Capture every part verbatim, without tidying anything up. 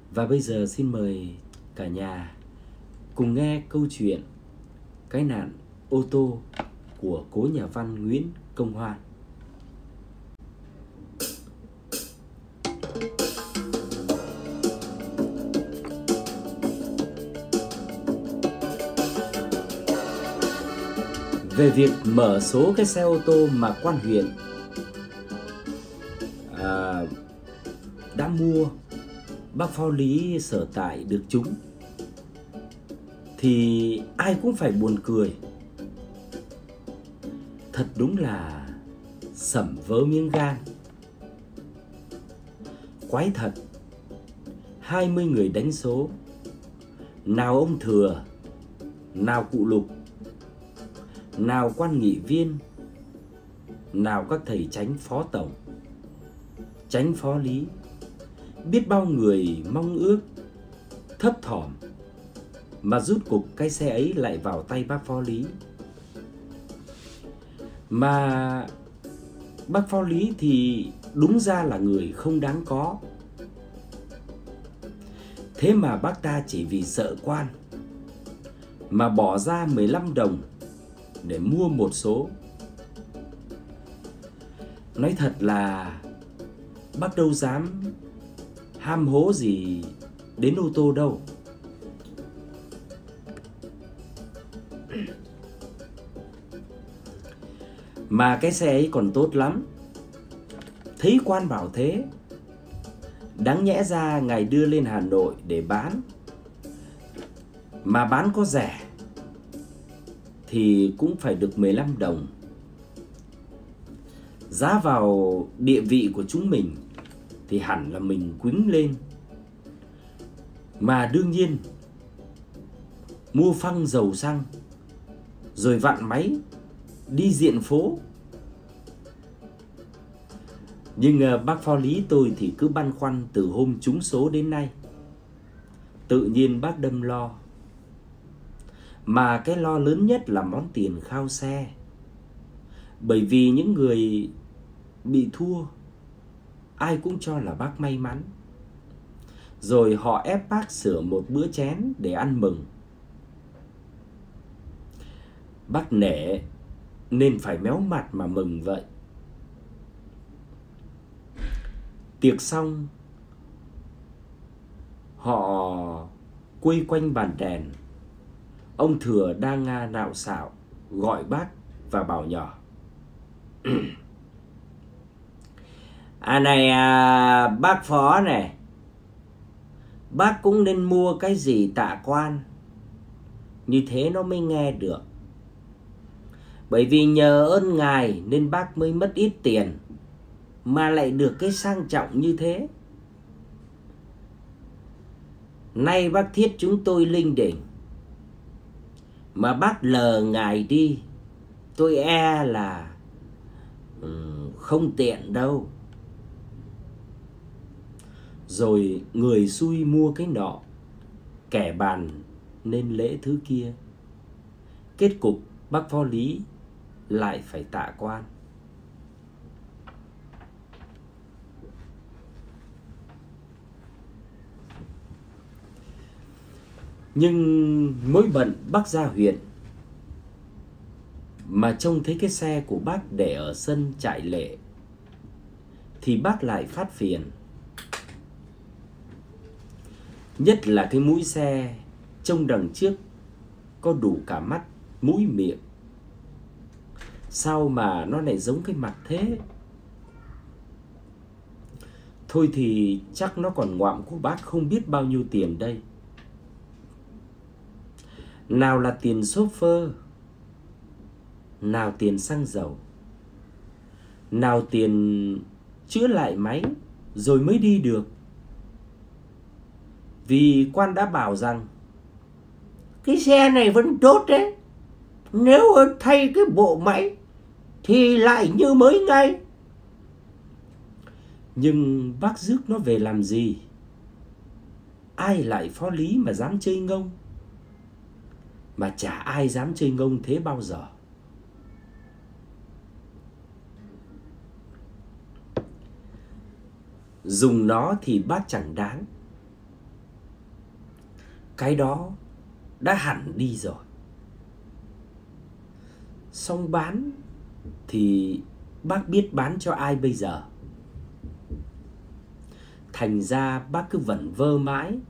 Và bây giờ xin mời cả nhà cùng nghe câu chuyện cái nạn ô tô của cố nhà văn Nguyễn Công Hoan. Về việc mở số cái xe ô tô mà quan huyện à, đã mua bác Phó Lý sở tại được chúng, thì ai cũng phải buồn cười. Thật đúng là sẩm vớ miếng gan. Quái thật, hai mươi người đánh số, nào ông Thừa, nào cụ Lục, nào quan nghị viên, nào các thầy chánh phó tổng, chánh phó lý, biết bao người mong ước, thấp thỏm, mà rút cục cái xe ấy lại vào tay bác Phó Lý. Mà bác Phó Lý thì đúng ra là người không đáng có. Thế mà bác ta chỉ vì sợ quan mà bỏ ra mười lăm đồng để mua một số. Nói thật là bác đâu dám ham hố gì đến ô tô đâu. Mà cái xe ấy còn tốt lắm. Thấy quan bảo thế, đáng nhẽ ra ngài đưa lên Hà Nội để bán. Mà bán có rẻ thì cũng phải được mười lăm đồng. Giá vào địa vị của chúng mình thì hẳn là mình quýnh lên. Mà đương nhiên mua phăng dầu xăng rồi vặn máy đi diện phố. Nhưng uh, bác Phó Lý tôi thì cứ băn khoăn từ hôm trúng số đến nay. Tự nhiên bác đâm lo. Mà cái lo lớn nhất là món tiền khao xe. Bởi vì những người bị thua ai cũng cho là bác may mắn, rồi họ ép bác sửa một bữa chén để ăn mừng. Bác nể nên phải méo mặt mà mừng vậy. Tiệc xong, họ quây quanh bàn đèn. Ông Thừa đang nga nạo xạo gọi bác và bảo nhỏ: À này à, bác Phó này, bác cũng nên mua cái gì tạ quan, như thế nó mới nghe được. Bởi vì nhờ ơn ngài nên bác mới mất ít tiền mà lại được cái sang trọng như thế. Nay bác thiết chúng tôi linh đình, mà bác lờ ngài đi, tôi e là um, không tiện đâu. Rồi người xui mua cái nọ, kẻ bàn nên lễ thứ kia. Kết cục bác Phó Lý lại phải tạ quan. Nhưng mỗi bận bác ra huyện mà trông thấy cái xe của bác để ở sân trại lệ thì bác lại phát phiền. Nhất là cái mũi xe trông đằng trước có đủ cả mắt, mũi, miệng. Sao mà nó lại giống cái mặt thế? Thôi thì chắc nó còn ngoạm của bác không biết bao nhiêu tiền đây. Nào là tiền chauffeur, nào tiền xăng dầu, nào tiền chữa lại máy rồi mới đi được. Vì quan đã bảo rằng cái xe này vẫn tốt đấy, nếu thay cái bộ máy thì lại như mới ngay. Nhưng bác rước nó về làm gì? Ai lại Phó Lý mà dám chơi ngông? Mà chả ai dám chơi ngông thế bao giờ. Dùng nó thì bác chẳng đáng, cái đó đã hẳn đi rồi. Xong bán thì bác biết bán cho ai bây giờ? Thành ra bác cứ vẩn vơ mãi.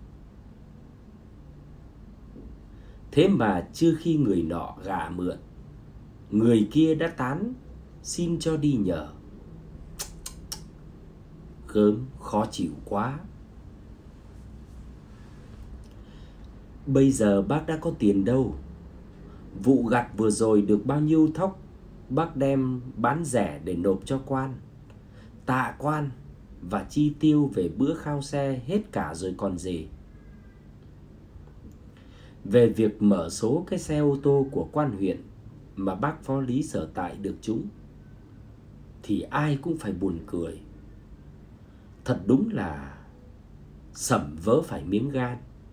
Thế mà chưa khi người nọ gả mượn, người kia đã tán xin cho đi nhờ. Gớm, khó chịu quá. Bây giờ bác đã có tiền đâu. Vụ gặt vừa rồi được bao nhiêu thóc bác đem bán rẻ để nộp cho quan, tạ quan và chi tiêu về bữa khao xe hết cả rồi còn gì. Về việc mở số cái xe ô tô của quan huyện mà bác phó lý sở tại được trúng thì ai cũng phải buồn cười. Thật đúng là sẩm vỡ phải miếng gan.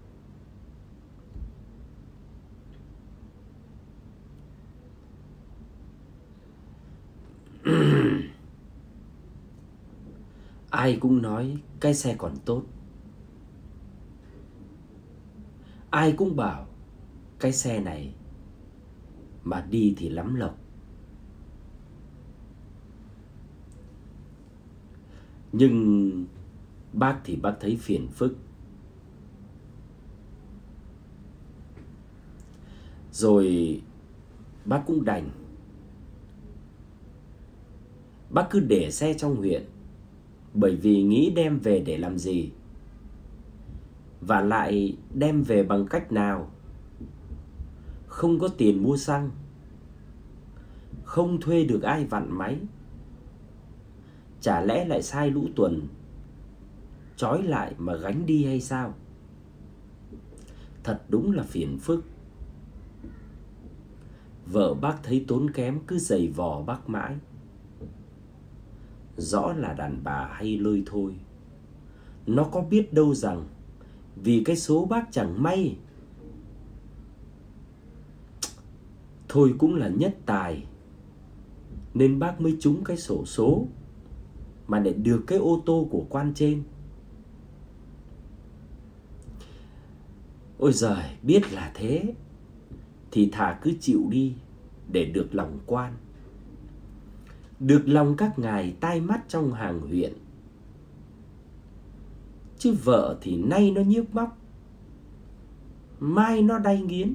Ai cũng nói cái xe còn tốt. Ai cũng bảo cái xe này mà đi thì lắm lộc. Nhưng bác thì bác thấy phiền phức. Rồi bác cũng đành. Bác cứ để xe trong huyện, bởi vì nghĩ đem về để làm gì, và lại đem về bằng cách nào? Không có tiền mua xăng, không thuê được ai vặn máy, chả lẽ lại sai lũ tuần trói lại mà gánh đi hay sao? Thật đúng là phiền phức. Vợ bác thấy tốn kém cứ giày vò bác mãi. Rõ là đàn bà hay lơi thôi. Nó có biết đâu rằng vì cái số bác chẳng may. Thôi cũng là nhất tài nên bác mới trúng cái xổ số mà lại được cái ô tô của quan trên. Ôi giời, biết là thế thì thà cứ chịu đi để được lòng quan, được lòng các ngài tai mắt trong hàng huyện. Chứ vợ thì nay nó nhức móc, mai nó đay nghiến.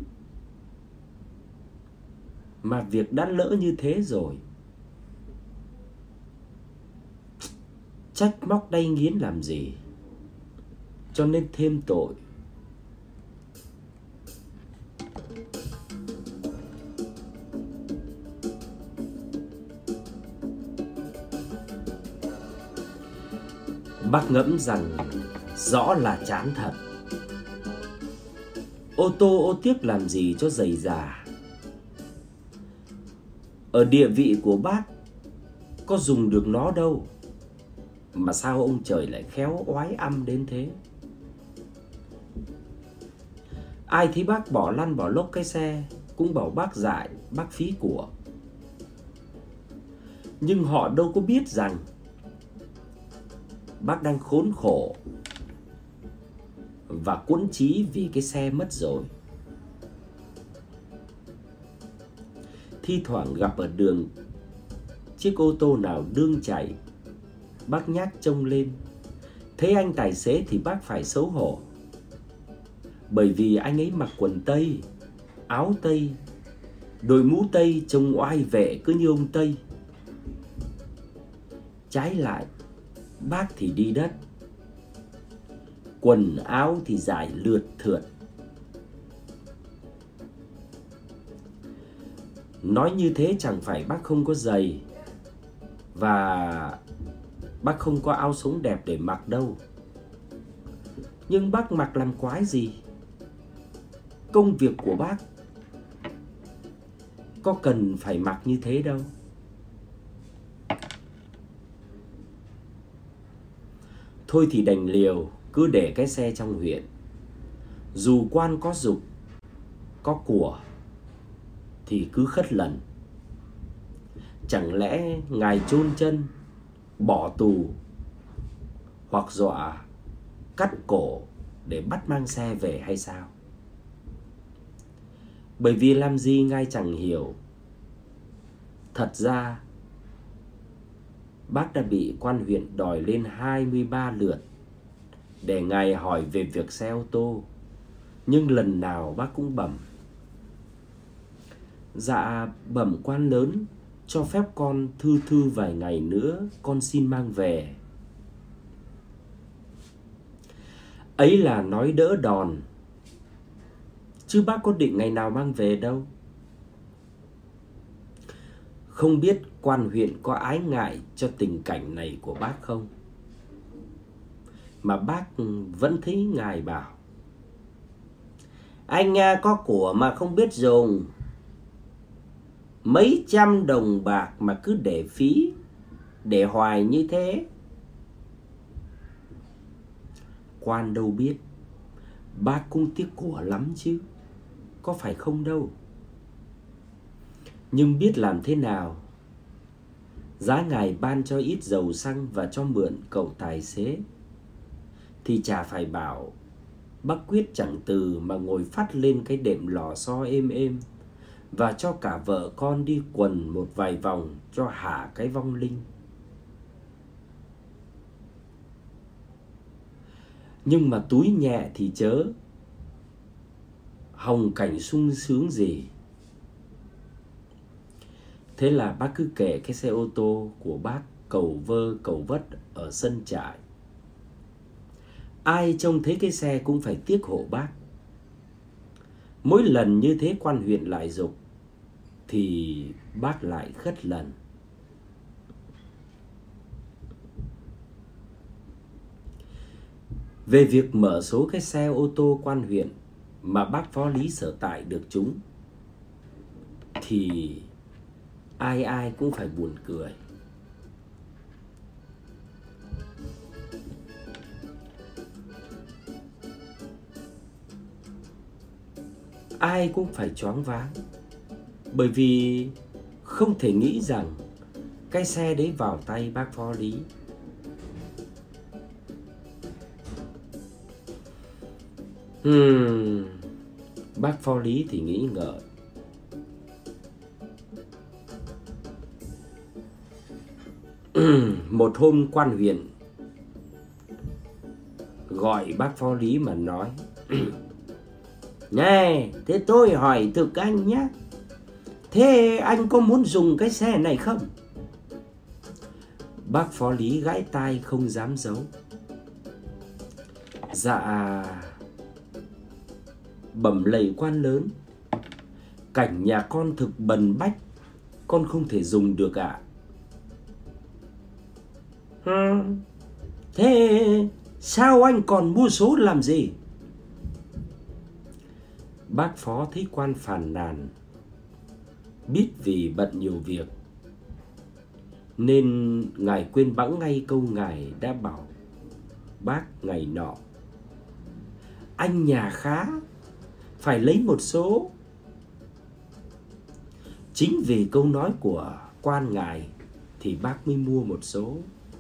Mà việc đã lỡ như thế rồi, trách móc đay nghiến làm gì, cho nên thêm tội. Bác ngẫm rằng rõ là chán thật. Ô tô ô tiếc làm gì cho dày già. Ở địa vị của bác có dùng được nó đâu, mà sao ông trời lại khéo oái âm đến thế? Ai thấy bác bỏ lăn bỏ lốc cái xe cũng bảo bác dại, bác phí của. Nhưng họ đâu có biết rằng bác đang khốn khổ và quẫn trí vì cái xe mất rồi. Thi thoảng gặp ở đường chiếc ô tô nào đương chạy, bác nhác trông lên, thấy anh tài xế thì bác phải xấu hổ. Bởi vì anh ấy mặc quần tây, áo tây, đội mũ tây trông oai vệ cứ như ông Tây. Trái lại, bác thì đi đất, quần áo thì dài lượt thượt. Nói như thế chẳng phải bác không có giày và bác không có áo sống đẹp để mặc đâu. Nhưng bác mặc làm quái gì? Công việc của bác có cần phải mặc như thế đâu. Thôi thì đành liều, cứ để cái xe trong huyện. Dù quan có dục, có của thì cứ khất lần. Chẳng lẽ ngài chôn chân, bỏ tù hoặc dọa cắt cổ để bắt mang xe về hay sao? Bởi vì làm gì ngài chẳng hiểu. Thật ra bác đã bị quan huyện đòi lên hai mươi ba lượt để ngài hỏi về việc xe ô tô, nhưng lần nào bác cũng bẩm: Dạ bẩm quan lớn, cho phép con thư thư vài ngày nữa, con xin mang về. Ấy là nói đỡ đòn, chứ bác có định ngày nào mang về đâu. Không biết quan huyện có ái ngại cho tình cảnh này của bác không, mà bác vẫn thấy ngài bảo: Anh có của mà không biết dùng, mấy trăm đồng bạc mà cứ để phí, để hoài như thế. Quan đâu biết, bác cũng tiếc của lắm chứ, có phải không đâu. Nhưng biết làm thế nào, giá ngài ban cho ít dầu xăng và cho mượn cậu tài xế, thì chả phải bảo bác quyết chẳng từ mà ngồi phát lên cái đệm lò xo êm êm, và cho cả vợ con đi quần một vài vòng cho hả cái vong linh. Nhưng mà túi nhẹ thì chớ, hồng cảnh sung sướng gì. Thế là bác cứ kể cái xe ô tô của bác cầu vơ cầu vất ở sân trại. Ai trông thấy cái xe cũng phải tiếc hộ bác. Mỗi lần như thế quan huyện lại giục thì bác lại khất lần. Về việc mở số cái xe ô tô quan huyện mà bác phó lý sở tại được trúng, thì ai ai cũng phải buồn cười. Ai cũng phải choáng váng, bởi vì không thể nghĩ rằng cái xe đấy vào tay bác phó lý. Hmm, bác phó lý thì nghĩ ngợi. Một hôm quan huyện gọi bác phó lý mà nói: Này, thế tôi hỏi thực anh nhé, thế anh có muốn dùng cái xe này không? Bác phó lý gãi tai không dám giấu: Dạ bẩm lạy quan lớn, cảnh nhà con thực bần bách, con không thể dùng được ạ. À? Thế sao anh còn mua số làm gì? Bác phó thấy quan phàn nàn, biết vì bận nhiều việc nên ngài quên bẵng ngay câu ngài đã bảo bác ngày nọ: Anh nhà khá, phải lấy một số. Chính vì câu nói của quan ngài thì bác mới mua một số.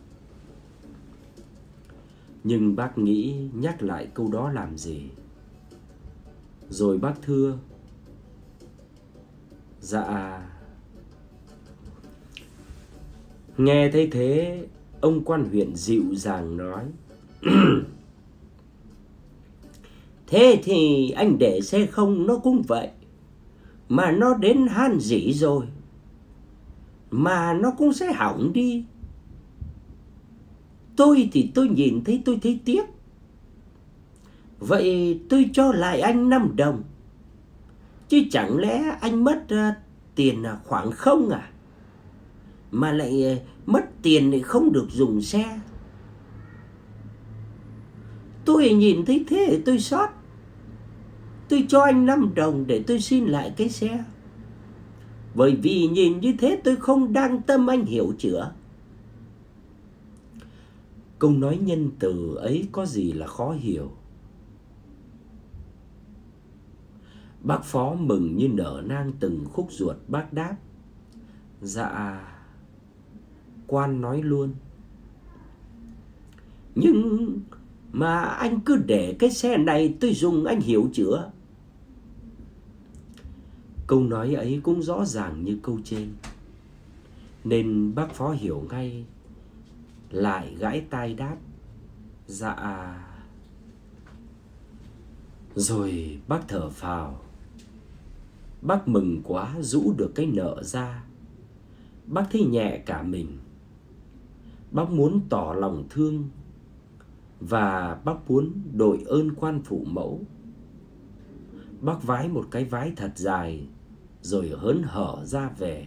Nhưng bác nghĩ nhắc lại câu đó làm gì. Rồi bác thưa: Dạ. Nghe thấy thế, ông quan huyện dịu dàng nói: Thế thì anh để xe không nó cũng vậy, mà nó đến han dỉ rồi, mà nó cũng sẽ hỏng đi. Tôi thì tôi nhìn thấy tôi thấy tiếc. Vậy tôi cho lại anh năm đồng. Chứ chẳng lẽ anh mất uh, tiền khoảng không à? Mà lại uh, mất tiền thì không được dùng xe. Tôi nhìn thấy thế thì tôi xót. Tôi cho anh năm đồng để tôi xin lại cái xe. Bởi vì nhìn như thế tôi không đang tâm anh hiểu chữa. Câu nói nhân từ ấy có gì là khó hiểu. Bác phó mừng như nở nang từng khúc ruột, bác đáp: Dạ, quan nói luôn. Nhưng mà anh cứ để cái xe này tôi dùng anh hiểu chữa. Câu nói ấy cũng rõ ràng như câu trên, nên bác Phó hiểu ngay, lại gãi tai đáp: Dạ. Rồi bác thở phào. Bác mừng quá rũ được cái nợ ra. Bác thấy nhẹ cả mình. Bác muốn tỏ lòng thương, và bác muốn đội ơn quan phụ mẫu. Bác vái một cái vái thật dài, rồi hớn hở ra về.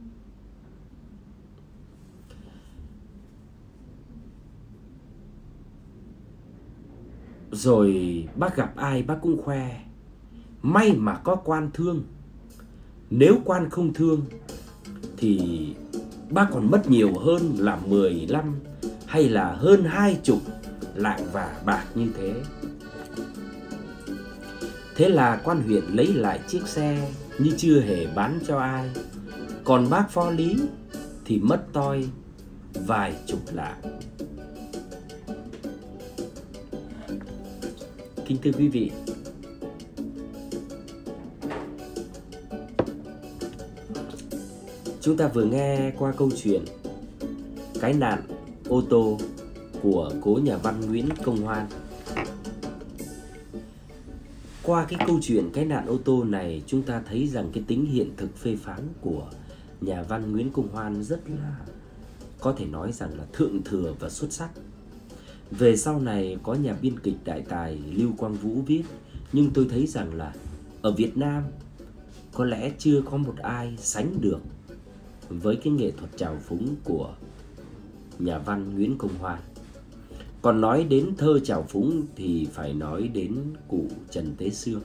Rồi bác gặp ai bác cũng khoe: May mà có quan thương. Nếu quan không thương thì bác còn mất nhiều hơn là mười lăm hay là hơn hai chục lạng vả bạc như thế. Thế là quan huyện lấy lại chiếc xe như chưa hề bán cho ai. Còn bác Phó Lý thì mất toi vài chục lạng. Kính thưa quý vị, chúng ta vừa nghe qua câu chuyện cái nạn ô tô của cố nhà văn Nguyễn Công Hoan. Qua cái câu chuyện cái nạn ô tô này, chúng ta thấy rằng cái tính hiện thực phê phán của nhà văn Nguyễn Công Hoan rất là, có thể nói rằng là thượng thừa và xuất sắc. Về sau này có nhà biên kịch đại tài Lưu Quang Vũ viết, nhưng tôi thấy rằng là ở Việt Nam có lẽ chưa có một ai sánh được với cái nghệ thuật trào phúng của nhà văn Nguyễn Công Hoan. Còn nói đến thơ trào phúng thì phải nói đến cụ Trần Tế Xương.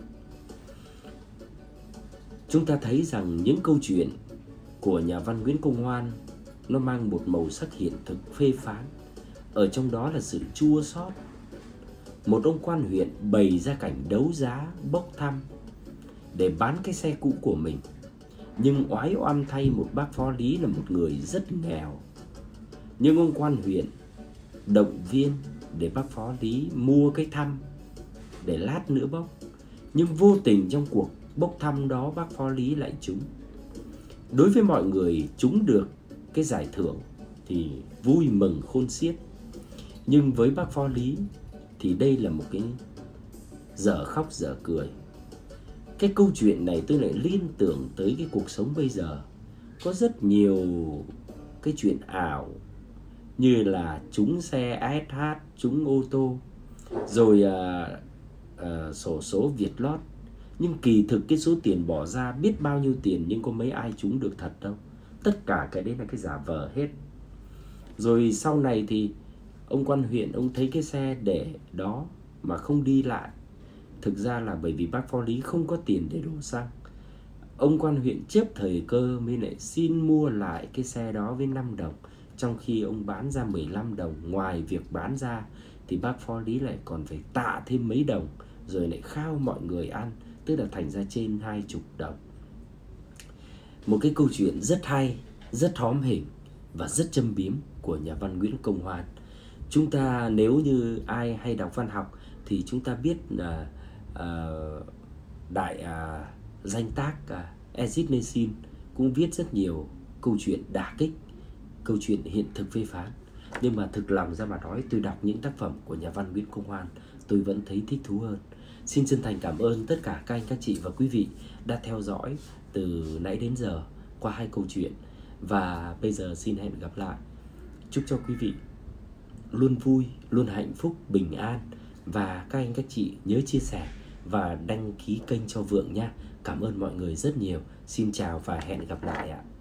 Chúng ta thấy rằng những câu chuyện của nhà văn Nguyễn Công Hoan nó mang một màu sắc hiện thực phê phán. Ở trong đó là sự chua xót. Một ông quan huyện bày ra cảnh đấu giá, bốc thăm để bán cái xe cũ của mình. Nhưng oái oăm thay, một bác Phó Lý là một người rất nghèo. Nhưng ông quan huyện động viên để bác Phó Lý mua cái thăm để lát nữa bốc. Nhưng vô tình trong cuộc bốc thăm đó, bác Phó Lý lại trúng. Đối với mọi người, trúng được cái giải thưởng thì vui mừng khôn xiết. Nhưng với bác Phó Lý thì đây là một cái dở khóc dở cười. Cái câu chuyện này tôi lại liên tưởng tới cái cuộc sống bây giờ. Có rất nhiều cái chuyện ảo, như là trúng xe a ét hát, trúng ô tô, rồi à, à, sổ số Vietlott. Nhưng kỳ thực cái số tiền bỏ ra biết bao nhiêu tiền, nhưng có mấy ai trúng được thật đâu. Tất cả cái đấy là cái giả vờ hết. Rồi sau này thì ông quan huyện, ông thấy cái xe để đó mà không đi lại. Thực ra là bởi vì bác Phó Lý không có tiền để đổ xăng. Ông quan huyện chớp thời cơ mới lại xin mua lại cái xe đó với năm đồng. Trong khi ông bán ra mười lăm đồng. Ngoài việc bán ra thì bác Phó Lý lại còn phải tạ thêm mấy đồng, rồi lại khao mọi người ăn. Tức là thành ra trên hai chục đồng. Một cái câu chuyện rất hay, rất hóm hình và rất châm biếm của nhà văn Nguyễn Công Hoan. Chúng ta nếu như ai hay đọc văn học thì chúng ta biết là uh, đại uh, danh tác uh, Ezid Nesin cũng viết rất nhiều câu chuyện đả kích, câu chuyện hiện thực phê phán. Nhưng mà thực lòng ra mà nói, tôi đọc những tác phẩm của nhà văn Nguyễn Công Hoan tôi vẫn thấy thích thú hơn. Xin chân thành cảm ơn tất cả các anh, các chị và quý vị đã theo dõi từ nãy đến giờ qua hai câu chuyện. Và bây giờ xin hẹn gặp lại. Chúc cho quý vị luôn vui, luôn hạnh phúc, bình an. Và các anh, các chị nhớ chia sẻ và đăng ký kênh cho Vượng nha. Cảm ơn mọi người rất nhiều. Xin chào và hẹn gặp lại ạ.